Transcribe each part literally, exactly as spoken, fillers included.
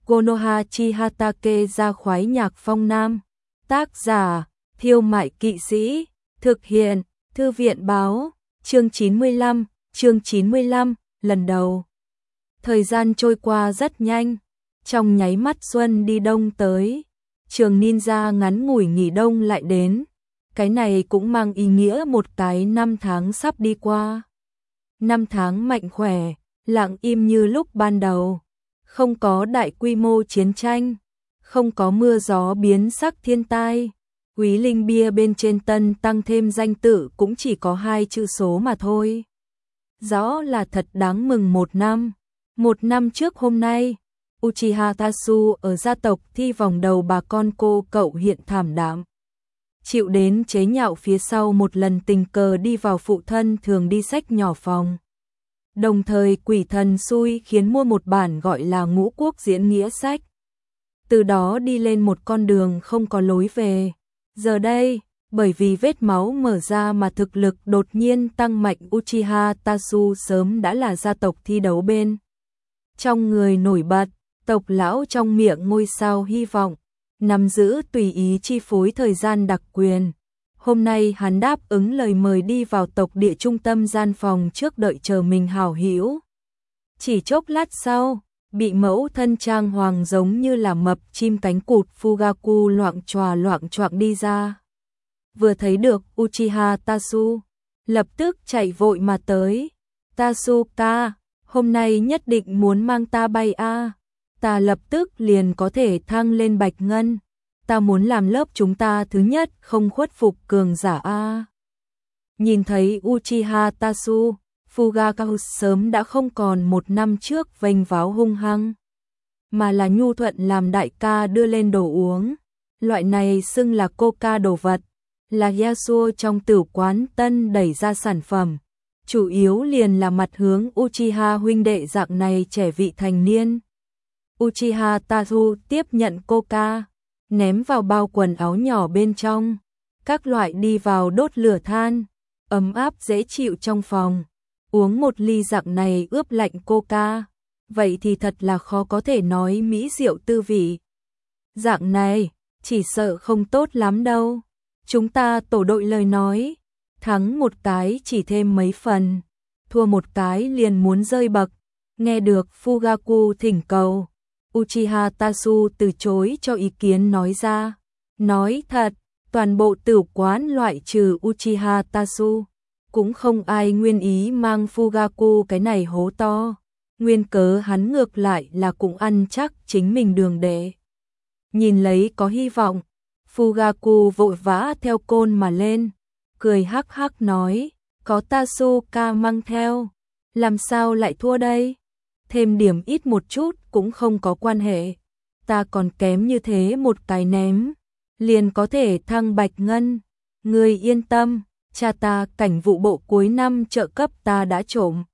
Konoha Chihatake ra khoái nhạc phong nam. Tác giả, Thiêu Mại Kỵ Sĩ. Thực hiện, Thư viện Báo. Chương chín mươi lăm, chương chín mươi lăm, lần đầu. Thời gian trôi qua rất nhanh. Trong nháy mắt xuân đi đông tới. Trường ninja ngắn ngủi nghỉ đông lại đến. Cái này cũng mang ý nghĩa một cái năm tháng sắp đi qua. Năm tháng mạnh khỏe, lặng im như lúc ban đầu. Không có đại quy mô chiến tranh, không có mưa gió biến sắc thiên tai. Quý linh bia bên trên tân tăng thêm danh tự cũng chỉ có hai chữ số mà thôi. Rõ là thật đáng mừng một năm. Một năm trước hôm nay, Uchiha Tasu ở gia tộc thi vòng đầu bà con cô cậu hiện thảm đạm. Chịu đến chế nhạo phía sau một lần tình cờ đi vào phụ thân thường đi sách nhỏ phòng. Đồng thời quỷ thần xui khiến mua một bản gọi là Ngũ Quốc Diễn Nghĩa sách. Từ đó đi lên một con đường không có lối về. Giờ đây, bởi vì vết máu mở ra mà thực lực đột nhiên tăng mạnh, Uchiha Tasu sớm đã là gia tộc thi đấu bên trong người nổi bật, tộc lão trong miệng ngôi sao hy vọng, nắm giữ tùy ý chi phối thời gian đặc quyền. Hôm nay hắn đáp ứng lời mời đi vào tộc địa trung tâm gian phòng trước đợi chờ mình hảo hữu. Chỉ chốc lát sau, bị mẫu thân trang hoàng giống như là mập chim cánh cụt Fugaku loạng choạng loạng choạng đi ra. Vừa thấy được Uchiha Tasu, lập tức chạy vội mà tới. Tasu-ka, hôm nay nhất định muốn mang ta bay a. Ta lập tức liền có thể thăng lên bạch ngân. Ta muốn làm lớp chúng ta thứ nhất không khuất phục cường giả a. Nhìn thấy Uchiha Tasu, Fugaku sớm đã không còn một năm trước vênh váo hung hăng, mà là nhu thuận làm đại ca đưa lên đồ uống. Loại này xưng là coca đồ vật, là Yasuo trong tử quán tân đẩy ra sản phẩm. Chủ yếu liền là mặt hướng Uchiha huynh đệ dạng này trẻ vị thành niên. Uchiha Tasu tiếp nhận coca, ném vào bao quần áo nhỏ bên trong. Các loại đi vào đốt lửa than, ấm áp dễ chịu trong phòng. Uống một ly dạng này ướp lạnh coca, vậy thì thật là khó có thể nói mỹ diệu tư vị. Dạng này, chỉ sợ không tốt lắm đâu. Chúng ta tổ đội lời nói, thắng một cái chỉ thêm mấy phần, thua một cái liền muốn rơi bậc. Nghe được Fugaku thỉnh cầu, Uchiha Tasu từ chối cho ý kiến nói ra. Nói thật, toàn bộ tử quán loại trừ Uchiha Tasu, cũng không ai nguyên ý mang Fugaku cái này hố to. Nguyên cớ hắn ngược lại là cũng ăn chắc chính mình đường đệ. Nhìn lấy có hy vọng, Fugaku vội vã theo côn mà lên, cười hắc hắc nói, có Tasu-ka mang theo, làm sao lại thua đây? Thêm điểm ít một chút cũng không có quan hệ, ta còn kém như thế một cái ném, liền có thể thăng bạch ngân. Ngươi yên tâm, cha ta cảnh vụ bộ cuối năm trợ cấp ta đã trộm,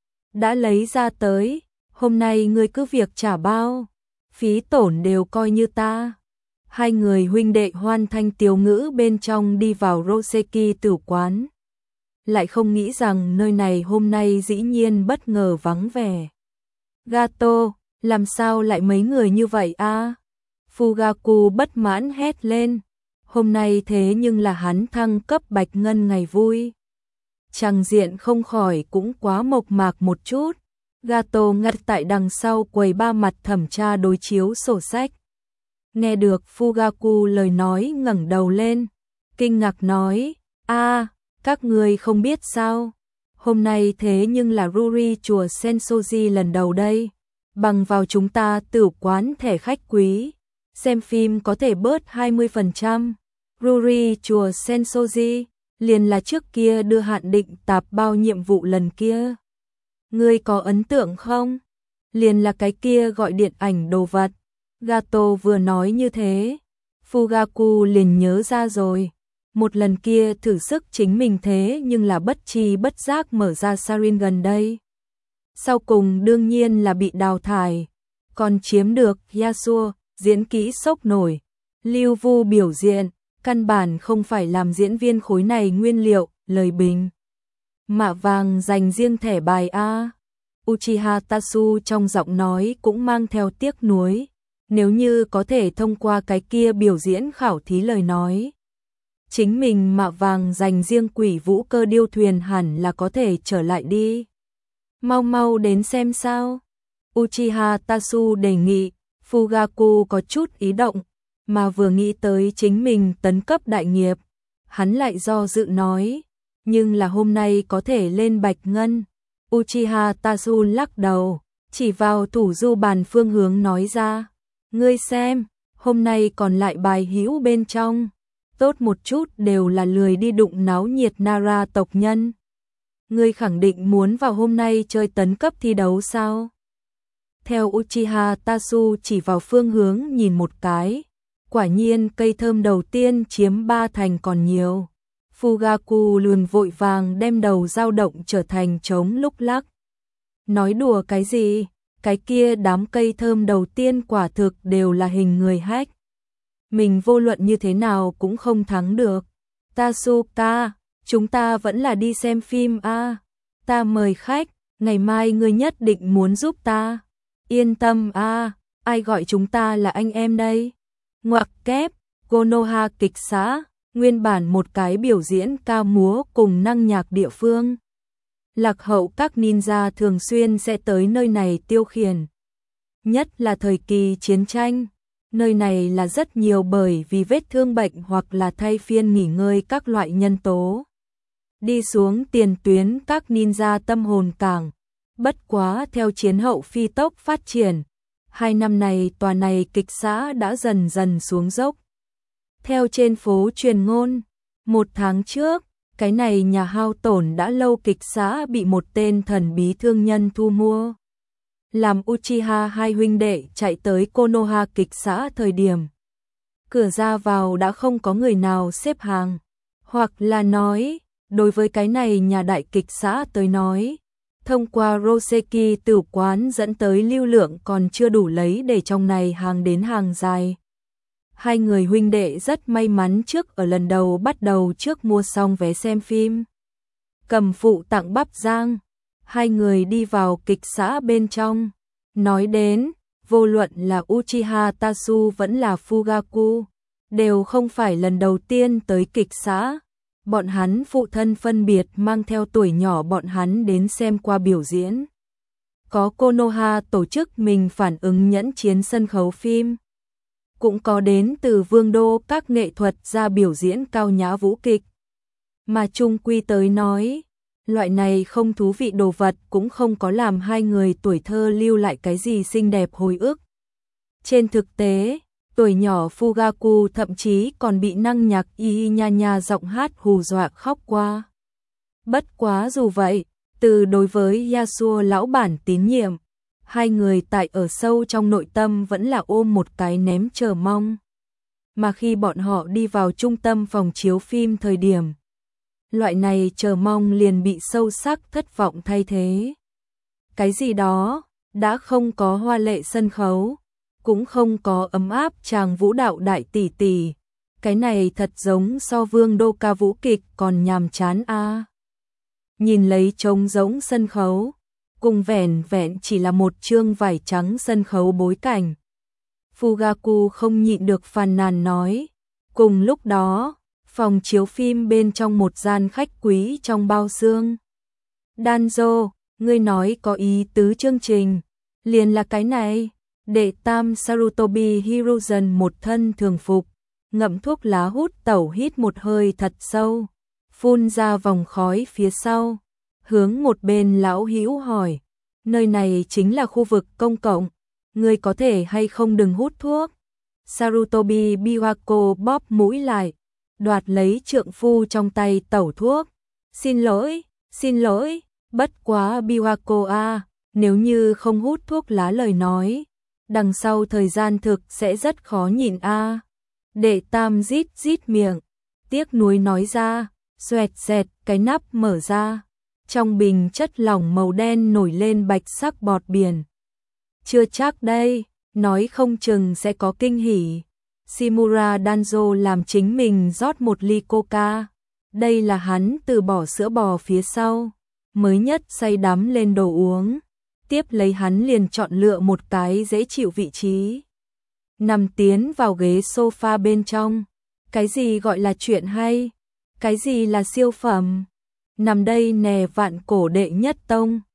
đã lấy ra tới, hôm nay ngươi cứ việc trả bao, phí tổn đều coi như ta. Hai người huynh đệ hoan thanh tiếu ngữ bên trong đi vào Roseki tử quán. Lại không nghĩ rằng nơi này hôm nay dĩ nhiên bất ngờ vắng vẻ. Gato, làm sao lại mấy người như vậy a? Fugaku bất mãn hét lên. Hôm nay thế nhưng là hắn thăng cấp bạch ngân ngày vui. Tràng diện không khỏi cũng quá mộc mạc một chút. Gato ngắt tại đằng sau quầy ba mặt thẩm tra đối chiếu sổ sách. Nghe được Fugaku lời nói ngẩng đầu lên, kinh ngạc nói, a, các người không biết sao, hôm nay thế nhưng là Ruri chùa Sensoji lần đầu đây, bằng vào chúng ta tử quán thẻ khách quý, xem phim có thể bớt hai mươi phần trăm. Ruri chùa Sensoji liền là trước kia đưa hạn định tạp bao nhiệm vụ lần kia. Ngươi có ấn tượng không? Liền là cái kia gọi điện ảnh đồ vật. Gato vừa nói như thế, Fugaku liền nhớ ra rồi. Một lần kia thử sức chính mình thế nhưng là bất chi bất giác mở ra Sarin gần đây. Sau cùng đương nhiên là bị đào thải, còn chiếm được Yasuo, diễn kỹ sốc nổi. Lưu Vu biểu diễn, căn bản không phải làm diễn viên khối này nguyên liệu, lời bình. Mạ vàng dành riêng thẻ bài A. Uchiha Tasu trong giọng nói cũng mang theo tiếc nuối. nếu như có thể thông qua cái kia biểu diễn khảo thí lời nói. Chính mình mạ vàng dành riêng quỷ vũ cơ điêu thuyền hẳn là có thể trở lại đi. Mau mau đến xem sao. Uchiha Tatsu đề nghị, Fugaku có chút ý động, mà vừa nghĩ tới chính mình tấn cấp đại nghiệp, hắn lại do dự nói, nhưng là hôm nay có thể lên Bạch Ngân. Uchiha Tatsu lắc đầu, chỉ vào thủ du bàn phương hướng nói ra, ngươi xem, hôm nay còn lại bài hữu bên trong, tốt một chút đều là lười đi đụng náo nhiệt Nara tộc nhân. Ngươi khẳng định muốn vào hôm nay chơi tấn cấp thi đấu sao? Theo Uchiha Tatsu chỉ vào phương hướng nhìn một cái, quả nhiên cây thơm đầu tiên chiếm ba thành còn nhiều. Fugaku lườn vội vàng đem đầu dao động trở thành trống lúc lắc. Nói đùa cái gì, cái kia đám cây thơm đầu tiên quả thực đều là hình người hack. Mình vô luận như thế nào cũng không thắng được. Tatsuka, chúng ta vẫn là đi xem phim a. Ta mời khách, ngày mai ngươi nhất định muốn giúp ta. Yên tâm a, ai gọi chúng ta là anh em đây? Ngoặc kép, Konoha kịch xã, nguyên bản một cái biểu diễn ca múa cùng năng nhạc địa phương. Lạc hậu các ninja thường xuyên sẽ tới nơi này tiêu khiển. Nhất là thời kỳ chiến tranh, nơi này là rất nhiều bởi vì vết thương bệnh hoặc là thay phiên nghỉ ngơi các loại nhân tố. Đi xuống tiền tuyến các ninja tâm hồn cảng, bất quá theo chiến hậu phi tốc phát triển, hai năm này tòa này kịch xã đã dần dần xuống dốc. Theo trên phố truyền ngôn, một tháng trước, cái này nhà hao tổn đã lâu kịch xã bị một tên thần bí thương nhân thu mua. Làm Uchiha hai huynh đệ chạy tới Konoha kịch xã thời điểm, cửa ra vào đã không có người nào xếp hàng, hoặc là nói, đối với cái này nhà đại kịch xã tới nói, thông qua Roseki tử quán dẫn tới lưu lượng còn chưa đủ lấy để trong này hàng đến hàng dài. Hai người huynh đệ rất may mắn trước ở lần đầu bắt đầu trước mua xong vé xem phim. Cầm phụ tặng bắp rang, hai người đi vào kịch xã bên trong. Nói đến, vô luận là Uchiha Tatsu vẫn là Fugaku, đều không phải lần đầu tiên tới kịch xã. Bọn hắn phụ thân phân biệt mang theo tuổi nhỏ bọn hắn đến xem qua biểu diễn. Có Konoha tổ chức mình phản ứng nhẫn chiến sân khấu phim. Cũng có đến từ vương đô các nghệ thuật ra biểu diễn cao nhã vũ kịch. Mà chung quy tới nói, loại này không thú vị đồ vật cũng không có làm hai người tuổi thơ lưu lại cái gì xinh đẹp hồi ức. Trên thực tế, tuổi nhỏ Fugaku thậm chí còn bị năng nhạc y nha nha giọng hát hù dọa khóc qua. Bất quá dù vậy, từ đối với Yasuo lão bản tín nhiệm, hai người tại ở sâu trong nội tâm vẫn là ôm một cái ném chờ mong. Mà khi bọn họ đi vào trung tâm phòng chiếu phim thời điểm, loại này chờ mong liền bị sâu sắc thất vọng thay thế. Cái gì đó, đã không có hoa lệ sân khấu, cũng không có ấm áp chàng vũ đạo đại tỷ tỷ. Cái này thật giống so vương đô ca vũ kịch còn nhàm chán a. Nhìn lấy trống rỗng sân khấu, cùng vẻn vẹn chỉ là một chương vải trắng sân khấu bối cảnh. Fugaku không nhịn được phàn nàn nói. Cùng lúc đó, phòng chiếu phim bên trong một gian khách quý trong bao xương. Danzo, ngươi nói có ý tứ chương trình, liền là cái này. Đệ tam Sarutobi Hiruzen một thân thường phục, ngậm thuốc lá hút tẩu hít một hơi thật sâu, phun ra vòng khói phía sau, hướng một bên lão hữu hỏi, nơi này chính là khu vực công cộng, ngươi có thể hay không đừng hút thuốc. Sarutobi Biwako bóp mũi lại, đoạt lấy trượng phu trong tay tẩu thuốc. Xin lỗi, xin lỗi, bất quá Biwako a, nếu như không hút thuốc lá lời nói, đằng sau thời gian thực sẽ rất khó nhìn a. Đệ tam rít rít miệng, tiếc nuối nói ra, xoẹt xẹt cái nắp mở ra, trong bình chất lỏng màu đen nổi lên bạch sắc bọt biển. Chưa chắc đây, nói không chừng sẽ có kinh hỉ. Shimura Danzo làm chính mình rót một ly coca. Đây là hắn từ bỏ sữa bò phía sau, mới nhất say đắm lên đồ uống. Tiếp lấy hắn liền chọn lựa một cái dễ chịu vị trí. nằm tiến vào ghế sofa bên trong. Cái gì gọi là chuyện hay? Cái gì là siêu phẩm? Nằm đây nè vạn cổ đệ nhất tông.